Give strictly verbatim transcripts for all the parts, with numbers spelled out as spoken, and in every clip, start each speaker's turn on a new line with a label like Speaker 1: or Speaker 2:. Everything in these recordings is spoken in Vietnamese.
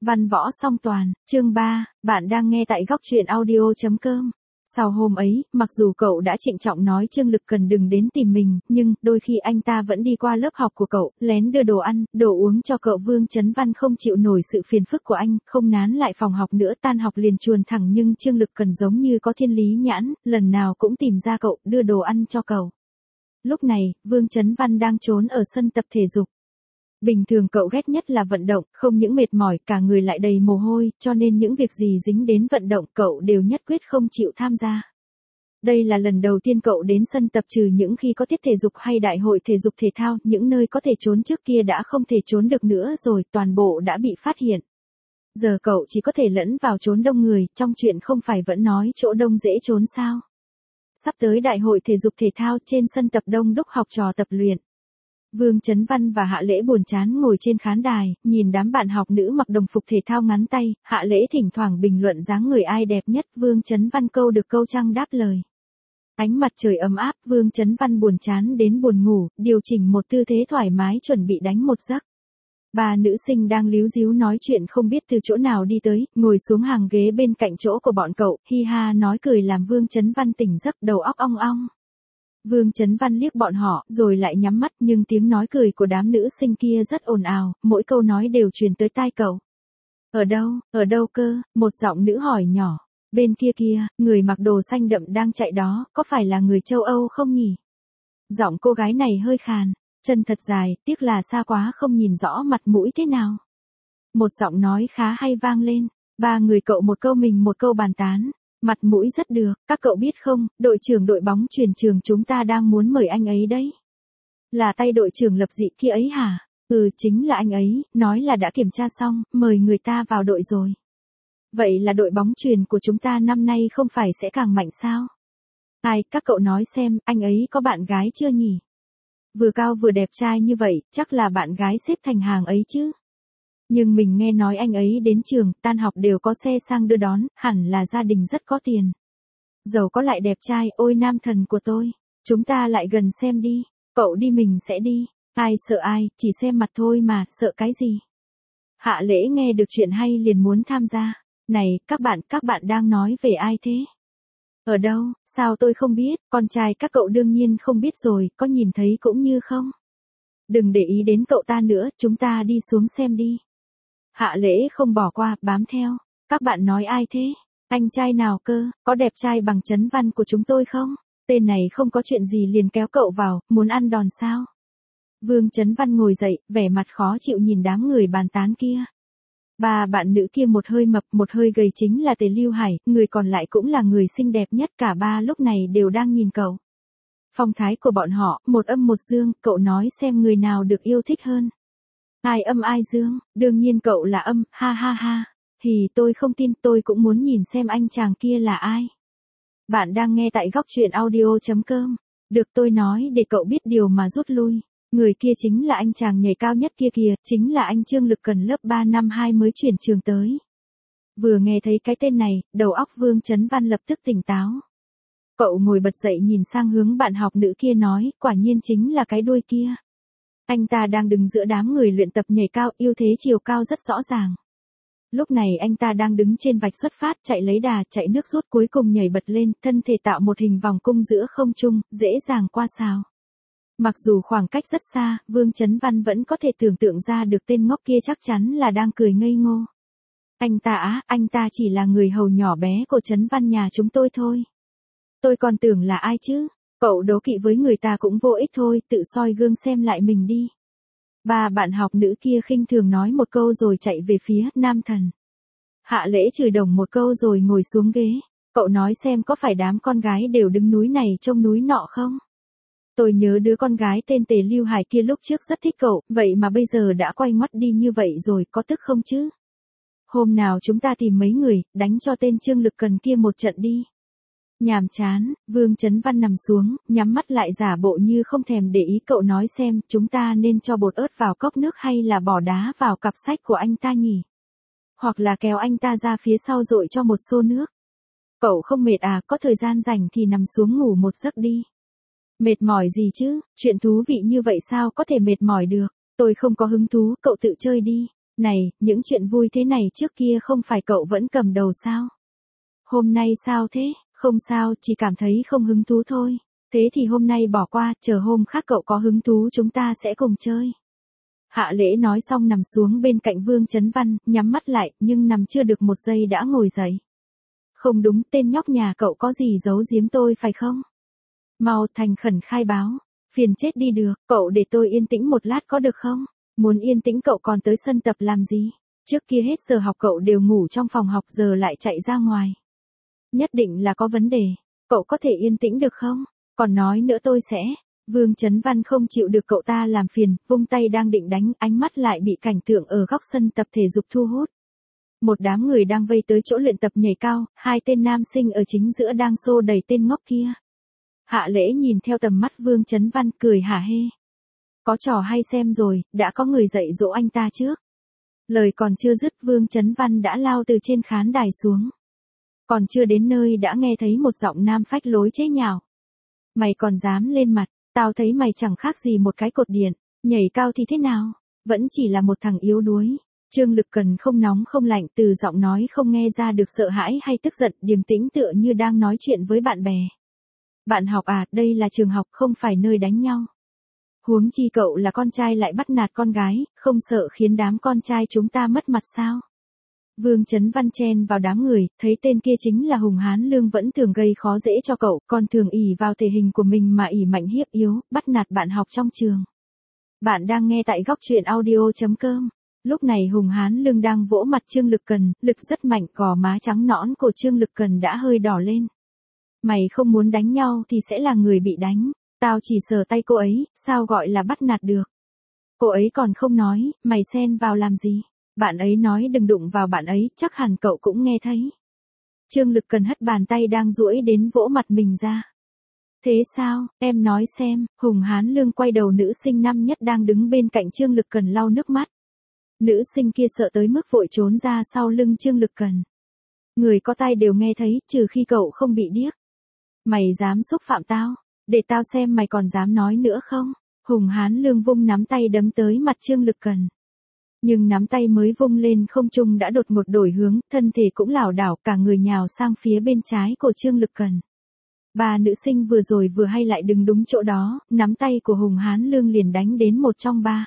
Speaker 1: Văn võ song toàn, chương ba, bạn đang nghe tại góc truyện audio chấm com. Sau hôm ấy, mặc dù cậu đã trịnh trọng nói Trương Lực Cần đừng đến tìm mình, nhưng đôi khi anh ta vẫn đi qua lớp học của cậu, lén đưa đồ ăn, đồ uống cho cậu. Vương Chấn Văn không chịu nổi sự phiền phức của anh, không nán lại phòng học nữa, tan học liền chuồn thẳng, nhưng Trương Lực Cần giống như có thiên lý nhãn, lần nào cũng tìm ra cậu, đưa đồ ăn cho cậu. Lúc này, Vương Chấn Văn đang trốn ở sân tập thể dục. Bình thường cậu ghét nhất là vận động, không những mệt mỏi, cả người lại đầy mồ hôi, cho nên những việc gì dính đến vận động cậu đều nhất quyết không chịu tham gia. Đây là lần đầu tiên cậu đến sân tập, trừ những khi có tiết thể dục hay đại hội thể dục thể thao, những nơi có thể trốn trước kia đã không thể trốn được nữa rồi, toàn bộ đã bị phát hiện. Giờ cậu chỉ có thể lẫn vào trốn đông người, trong chuyện không phải vẫn nói chỗ đông dễ trốn sao. Sắp tới đại hội thể dục thể thao, trên sân tập đông đúc học trò tập luyện. Vương Chấn Văn và Hạ Lễ buồn chán ngồi trên khán đài, nhìn đám bạn học nữ mặc đồng phục thể thao ngắn tay, Hạ Lễ thỉnh thoảng bình luận dáng người ai đẹp nhất, Vương Chấn Văn câu được câu trăng đáp lời. Ánh mặt trời ấm áp, Vương Chấn Văn buồn chán đến buồn ngủ, điều chỉnh một tư thế thoải mái chuẩn bị đánh một giấc. Ba nữ sinh đang líu díu nói chuyện không biết từ chỗ nào đi tới, ngồi xuống hàng ghế bên cạnh chỗ của bọn cậu, hi ha nói cười làm Vương Chấn Văn tỉnh giấc, đầu óc ong ong. Vương Chấn Văn liếc bọn họ, rồi lại nhắm mắt, nhưng tiếng nói cười của đám nữ sinh kia rất ồn ào, mỗi câu nói đều truyền tới tai cậu. Ở đâu, ở đâu cơ, một giọng nữ hỏi nhỏ. Bên kia kia, người mặc đồ xanh đậm đang chạy đó, có phải là người châu Âu không nhỉ? Giọng cô gái này hơi khàn, chân thật dài, tiếc là xa quá không nhìn rõ mặt mũi thế nào. Một giọng nói khá hay vang lên, ba người cậu một câu mình một câu bàn tán. Mặt mũi rất được, các cậu biết không, đội trưởng đội bóng chuyền trường chúng ta đang muốn mời anh ấy đấy. Là tay đội trưởng Lập Dị kia ấy hả? Ừ, chính là anh ấy, nói là đã kiểm tra xong, mời người ta vào đội rồi. Vậy là đội bóng chuyền của chúng ta năm nay không phải sẽ càng mạnh sao? Ai, các cậu nói xem, anh ấy có bạn gái chưa nhỉ? Vừa cao vừa đẹp trai như vậy, chắc là bạn gái xếp thành hàng ấy chứ. Nhưng mình nghe nói anh ấy đến trường, tan học đều có xe sang đưa đón, hẳn là gia đình rất có tiền. Giàu có lại đẹp trai, ôi nam thần của tôi. Chúng ta lại gần xem đi, cậu đi mình sẽ đi. Ai sợ ai, chỉ xem mặt thôi mà, sợ cái gì. Hạ Lễ nghe được chuyện hay liền muốn tham gia. Này, các bạn, các bạn đang nói về ai thế? Ở đâu, sao tôi không biết, con trai các cậu đương nhiên không biết rồi, có nhìn thấy cũng như không. Đừng để ý đến cậu ta nữa, chúng ta đi xuống xem đi. Hạ Lễ không bỏ qua, bám theo. Các bạn nói ai thế? Anh trai nào cơ, có đẹp trai bằng Chấn Văn của chúng tôi không? Tên này không có chuyện gì liền kéo cậu vào, muốn ăn đòn sao? Vương Chấn Văn ngồi dậy, vẻ mặt khó chịu nhìn đám người bàn tán kia. Ba bạn nữ kia một hơi mập, một hơi gầy chính là Tề Lưu Hải, người còn lại cũng là người xinh đẹp nhất, cả ba lúc này đều đang nhìn cậu. Phong thái của bọn họ, một âm một dương, cậu nói xem người nào được yêu thích hơn. Ai âm ai dương, đương nhiên cậu là âm, ha ha ha. Thì tôi không tin, tôi cũng muốn nhìn xem anh chàng kia là ai. Bạn đang nghe tại góc truyện audio chấm com. Được tôi nói để cậu biết điều mà rút lui. Người kia chính là anh chàng nhảy cao nhất kia kìa, chính là anh Trương Lực Cần lớp ba năm hai mới chuyển trường tới. Vừa nghe thấy cái tên này, đầu óc Vương Chấn Văn lập tức tỉnh táo. Cậu ngồi bật dậy nhìn sang hướng bạn học nữ kia nói, quả nhiên chính là cái đuôi kia. Anh ta đang đứng giữa đám người luyện tập nhảy cao, ưu thế chiều cao rất rõ ràng. Lúc này anh ta đang đứng trên vạch xuất phát, chạy lấy đà, chạy nước rút, cuối cùng nhảy bật lên, thân thể tạo một hình vòng cung giữa không trung, dễ dàng qua sào. Mặc dù khoảng cách rất xa, Vương Chấn Văn vẫn có thể tưởng tượng ra được tên ngốc kia chắc chắn là đang cười ngây ngô. Anh ta á, anh ta chỉ là người hầu nhỏ bé của Chấn Văn nhà chúng tôi thôi. Tôi còn tưởng là ai chứ? Cậu đố kỵ với người ta cũng vô ích thôi, tự soi gương xem lại mình đi. Ba bạn học nữ kia khinh thường nói một câu rồi chạy về phía nam thần. Hạ Lễ chửi đồng một câu rồi ngồi xuống ghế. Cậu nói xem có phải đám con gái đều đứng núi này trông núi nọ không? Tôi nhớ đứa con gái tên Tề Lưu Hải kia lúc trước rất thích cậu, vậy mà bây giờ đã quay ngoắt đi như vậy rồi, có tức không chứ? Hôm nào chúng ta tìm mấy người, đánh cho tên Trương Lực Cần kia một trận đi. Nhàm chán, Vương Chấn Văn nằm xuống, nhắm mắt lại giả bộ như không thèm để ý, cậu nói xem, chúng ta nên cho bột ớt vào cốc nước hay là bỏ đá vào cặp sách của anh ta nhỉ? Hoặc là kéo anh ta ra phía sau dội cho một xô nước. Cậu không mệt à, có thời gian rảnh thì nằm xuống ngủ một giấc đi. Mệt mỏi gì chứ, chuyện thú vị như vậy sao có thể mệt mỏi được, tôi không có hứng thú, cậu tự chơi đi. Này, những chuyện vui thế này trước kia không phải cậu vẫn cầm đầu sao? Hôm nay sao thế? Không sao, chỉ cảm thấy không hứng thú thôi. Thế thì hôm nay bỏ qua, chờ hôm khác cậu có hứng thú chúng ta sẽ cùng chơi. Hạ Lễ nói xong nằm xuống bên cạnh Vương Chấn Văn, nhắm mắt lại, nhưng nằm chưa được một giây đã ngồi dậy. Không đúng, tên nhóc nhà cậu có gì giấu giếm tôi phải không? Mau thành khẩn khai báo. Phiền chết đi được, cậu để tôi yên tĩnh một lát có được không? Muốn yên tĩnh cậu còn tới sân tập làm gì? Trước kia hết giờ học cậu đều ngủ trong phòng học giờ lại chạy ra ngoài. Nhất định là có vấn đề. Cậu có thể yên tĩnh được không? Còn nói nữa tôi sẽ. Vương Chấn Văn không chịu được cậu ta làm phiền, vung tay đang định đánh, ánh mắt lại bị cảnh tượng ở góc sân tập thể dục thu hút. Một đám người đang vây tới chỗ luyện tập nhảy cao, hai tên nam sinh ở chính giữa đang xô đẩy tên ngốc kia. Hạ Lễ nhìn theo tầm mắt Vương Chấn Văn cười hả hê. Có trò hay xem rồi, đã có người dạy dỗ anh ta trước. Lời còn chưa dứt Vương Chấn Văn đã lao từ trên khán đài xuống. Còn chưa đến nơi đã nghe thấy một giọng nam phách lối chế nhạo. Mày còn dám lên mặt, tao thấy mày chẳng khác gì một cái cột điện, nhảy cao thì thế nào, vẫn chỉ là một thằng yếu đuối. Trương Lực Cần không nóng không lạnh, từ giọng nói không nghe ra được sợ hãi hay tức giận, điềm tĩnh tựa như đang nói chuyện với bạn bè. Bạn học à, đây là trường học không phải nơi đánh nhau. Huống chi cậu là con trai lại bắt nạt con gái, không sợ khiến đám con trai chúng ta mất mặt sao? Vương Chấn Văn chen vào đám người, thấy tên kia chính là Hùng Hán Lương vẫn thường gây khó dễ cho cậu, còn thường ỷ vào thể hình của mình mà ỷ mạnh hiếp yếu, bắt nạt bạn học trong trường. Bạn đang nghe tại góc truyện audio chấm com. Lúc này Hùng Hán Lương đang vỗ mặt Trương Lực Cần, lực rất mạnh, gò má trắng nõn của Trương Lực Cần đã hơi đỏ lên. Mày không muốn đánh nhau thì sẽ là người bị đánh, tao chỉ sờ tay cô ấy, sao gọi là bắt nạt được. Cô ấy còn không nói, mày xen vào làm gì? Bạn ấy nói đừng đụng vào bạn ấy, chắc hẳn cậu cũng nghe thấy. Trương Lực Cần hất bàn tay đang duỗi đến vỗ mặt mình ra. Thế sao, em nói xem, Hùng Hán Lương quay đầu nữ sinh năm nhất đang đứng bên cạnh Trương Lực Cần lau nước mắt. Nữ sinh kia sợ tới mức vội trốn ra sau lưng Trương Lực Cần. Người có tai đều nghe thấy, trừ khi cậu không bị điếc. Mày dám xúc phạm tao, để tao xem mày còn dám nói nữa không? Hùng Hán Lương vung nắm tay đấm tới mặt Trương Lực Cần. Nhưng nắm tay mới vung lên không trung đã đột ngột đổi hướng, thân thể cũng lảo đảo, cả người nhào sang phía bên trái của Trương Lực Cần. Ba nữ sinh vừa rồi vừa hay lại đứng đúng chỗ đó, nắm tay của Hùng Hán Lương liền đánh đến một trong ba.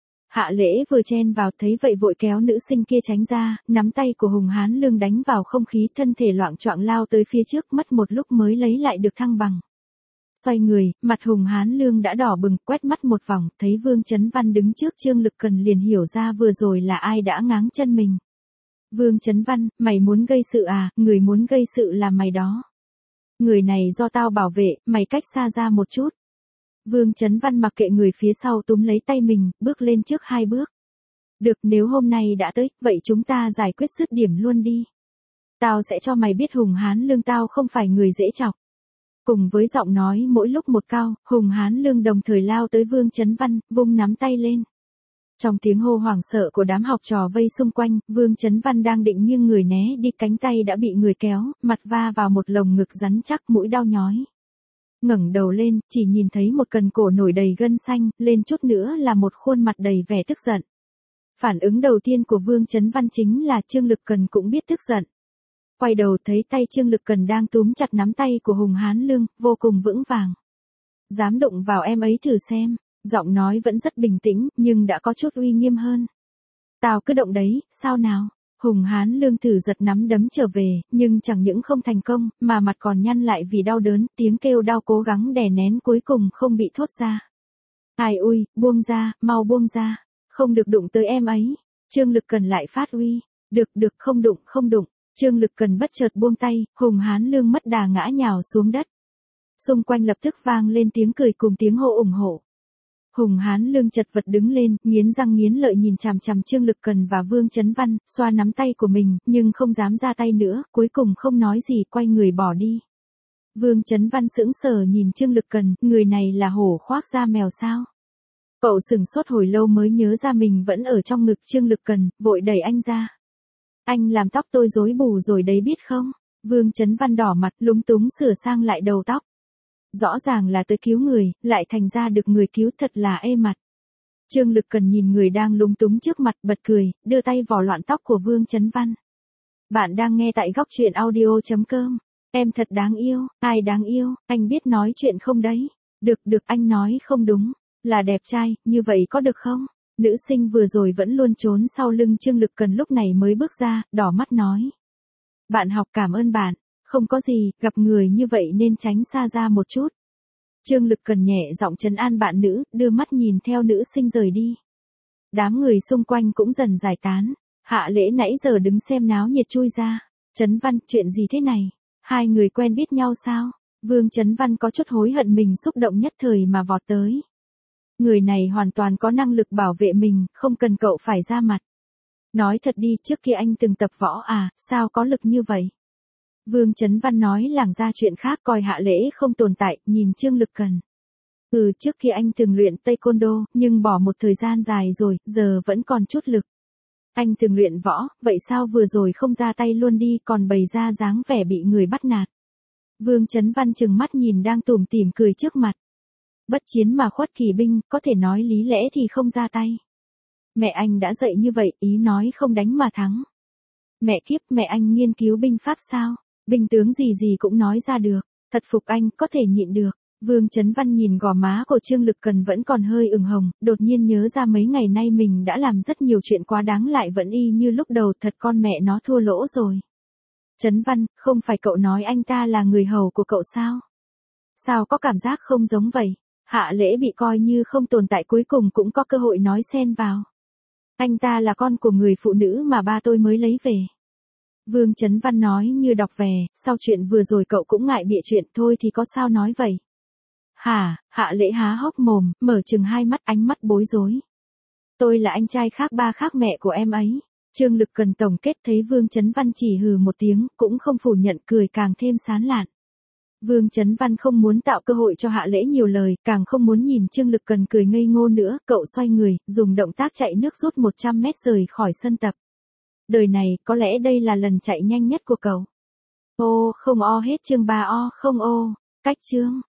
Speaker 1: Hạ Lễ vừa chen vào thấy vậy vội kéo nữ sinh kia tránh ra, nắm tay của Hùng Hán Lương đánh vào không khí, thân thể loạng choạng lao tới phía trước, mất một lúc mới lấy lại được thăng bằng. Xoay người, mặt Hùng Hán Lương đã đỏ bừng, quét mắt một vòng, thấy Vương Chấn Văn đứng trước Trương Lực Cần liền hiểu ra vừa rồi là ai đã ngáng chân mình. Vương Chấn Văn, mày muốn gây sự à, người muốn gây sự là mày đó. Người này do tao bảo vệ, mày cách xa ra một chút. Vương Chấn Văn mặc kệ người phía sau túm lấy tay mình, bước lên trước hai bước. Được, nếu hôm nay đã tới, vậy chúng ta giải quyết dứt điểm luôn đi. Tao sẽ cho mày biết Hùng Hán Lương tao không phải người dễ chọc. Cùng với giọng nói mỗi lúc một cao, Hùng Hán Lương đồng thời lao tới Vương Chấn Văn, vung nắm tay lên. Trong tiếng hô hoảng sợ của đám học trò vây xung quanh, Vương Chấn Văn đang định nghiêng người né đi, cánh tay đã bị người kéo, mặt va vào một lồng ngực rắn chắc, mũi đau nhói. Ngẩng đầu lên, chỉ nhìn thấy một cần cổ nổi đầy gân xanh, lên chút nữa là một khuôn mặt đầy vẻ tức giận. Phản ứng đầu tiên của Vương Chấn Văn chính là Trương Lực Cần cũng biết tức giận. Quay đầu thấy tay Trương Lực Cần đang túm chặt nắm tay của Hùng Hán Lương, vô cùng vững vàng. Dám đụng vào em ấy thử xem, giọng nói vẫn rất bình tĩnh, nhưng đã có chút uy nghiêm hơn. Tao cứ động đấy, sao nào? Hùng Hán Lương thử giật nắm đấm trở về, nhưng chẳng những không thành công, mà mặt còn nhăn lại vì đau đớn, tiếng kêu đau cố gắng đè nén cuối cùng không bị thốt ra. Ai ui, buông ra, mau buông ra, không được đụng tới em ấy. Trương Lực Cần lại phát uy, được được không đụng, không đụng. Trương Lực Cần bất chợt buông tay, Hùng Hán Lương mất đà ngã nhào xuống đất. Xung quanh lập tức vang lên tiếng cười cùng tiếng hô ủng hộ. Hùng Hán Lương chật vật đứng lên, nghiến răng nghiến lợi nhìn chằm chằm Trương Lực Cần và Vương Chấn Văn, xoa nắm tay của mình, nhưng không dám ra tay nữa, cuối cùng không nói gì quay người bỏ đi. Vương Chấn Văn sững sờ nhìn Trương Lực Cần, người này là hổ khoác da mèo sao? Cậu sững sốt hồi lâu mới nhớ ra mình vẫn ở trong ngực Trương Lực Cần, vội đẩy anh ra. Anh làm tóc tôi rối bù rồi đấy biết không? Vương Chấn Văn đỏ mặt lúng túng sửa sang lại đầu tóc. Rõ ràng là tới cứu người, lại thành ra được người cứu, thật là ê mặt. Trương Lực Cần nhìn người đang lúng túng trước mặt bật cười, đưa tay vò loạn tóc của Vương Chấn Văn. Bạn đang nghe tại góc truyện audio.com. Em thật đáng yêu, ai đáng yêu, anh biết nói chuyện không đấy? Được được anh nói không đúng, là đẹp trai, như vậy có được không? Nữ sinh vừa rồi vẫn luôn trốn sau lưng Trương Lực Cần lúc này mới bước ra, đỏ mắt nói. Bạn học cảm ơn bạn, không có gì, gặp người như vậy nên tránh xa ra một chút. Trương Lực Cần nhẹ giọng trấn an bạn nữ, đưa mắt nhìn theo nữ sinh rời đi. Đám người xung quanh cũng dần giải tán, Hạ Lễ nãy giờ đứng xem náo nhiệt chui ra. Chấn Văn, chuyện gì thế này? Hai người quen biết nhau sao? Vương Chấn Văn có chút hối hận mình xúc động nhất thời mà vọt tới. Người này hoàn toàn có năng lực bảo vệ mình, không cần cậu phải ra mặt. Nói thật đi, trước kia anh từng tập võ à, sao có lực như vậy? Vương Chấn Văn nói lảng ra chuyện khác, coi Hạ Lễ không tồn tại, nhìn Trương Lực Cần. Ừ, trước kia anh từng luyện taekwondo, nhưng bỏ một thời gian dài rồi, giờ vẫn còn chút lực. Anh từng luyện võ, vậy sao vừa rồi không ra tay luôn đi, còn bày ra dáng vẻ bị người bắt nạt. Vương Chấn Văn trừng mắt nhìn đang tủm tỉm cười trước mặt. Bất chiến mà khuất kỳ binh, có thể nói lý lẽ thì không ra tay. Mẹ anh đã dạy như vậy, ý nói không đánh mà thắng. Mẹ kiếp, mẹ anh nghiên cứu binh pháp sao? Binh tướng gì gì cũng nói ra được, thật phục anh, có thể nhịn được. Vương Chấn Văn nhìn gò má của Trương Lực Cần vẫn còn hơi ửng hồng, đột nhiên nhớ ra mấy ngày nay mình đã làm rất nhiều chuyện quá đáng lại vẫn y như lúc đầu, thật con mẹ nó thua lỗ rồi. Chấn Văn, không phải cậu nói anh ta là người hầu của cậu sao? Sao có cảm giác không giống vậy? Hạ Lễ bị coi như không tồn tại cuối cùng cũng có cơ hội nói xen vào. Anh ta là con của người phụ nữ mà ba tôi mới lấy về. Vương Chấn Văn nói như đọc về, sau chuyện vừa rồi cậu cũng ngại bịa chuyện thôi thì có sao nói vậy. Hả, Hạ Lễ há hốc mồm, mở chừng hai mắt, ánh mắt bối rối. Tôi là anh trai khác ba khác mẹ của em ấy. Trương Lực Cần tổng kết thấy Vương Chấn Văn chỉ hừ một tiếng, cũng không phủ nhận, cười càng thêm sán lạn. Vương Chấn Văn không muốn tạo cơ hội cho Hạ Lễ nhiều lời, càng không muốn nhìn Trương Lực Cần cười ngây ngô nữa, cậu xoay người, dùng động tác chạy nước rút một trăm mét rời khỏi sân tập. Đời này, có lẽ đây là lần chạy nhanh nhất của cậu. Ô, không o hết chương ba o, không ô, cách chương.